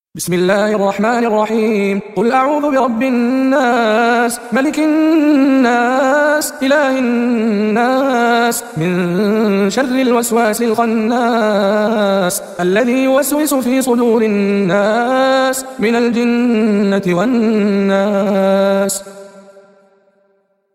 بسم الله الرحمن الرحيم. قل أعوذ برب الناس ملك الناس إله الناس من شر الوسواس الخناس الذي يوسوس في صدور الناس من الجنة والناس.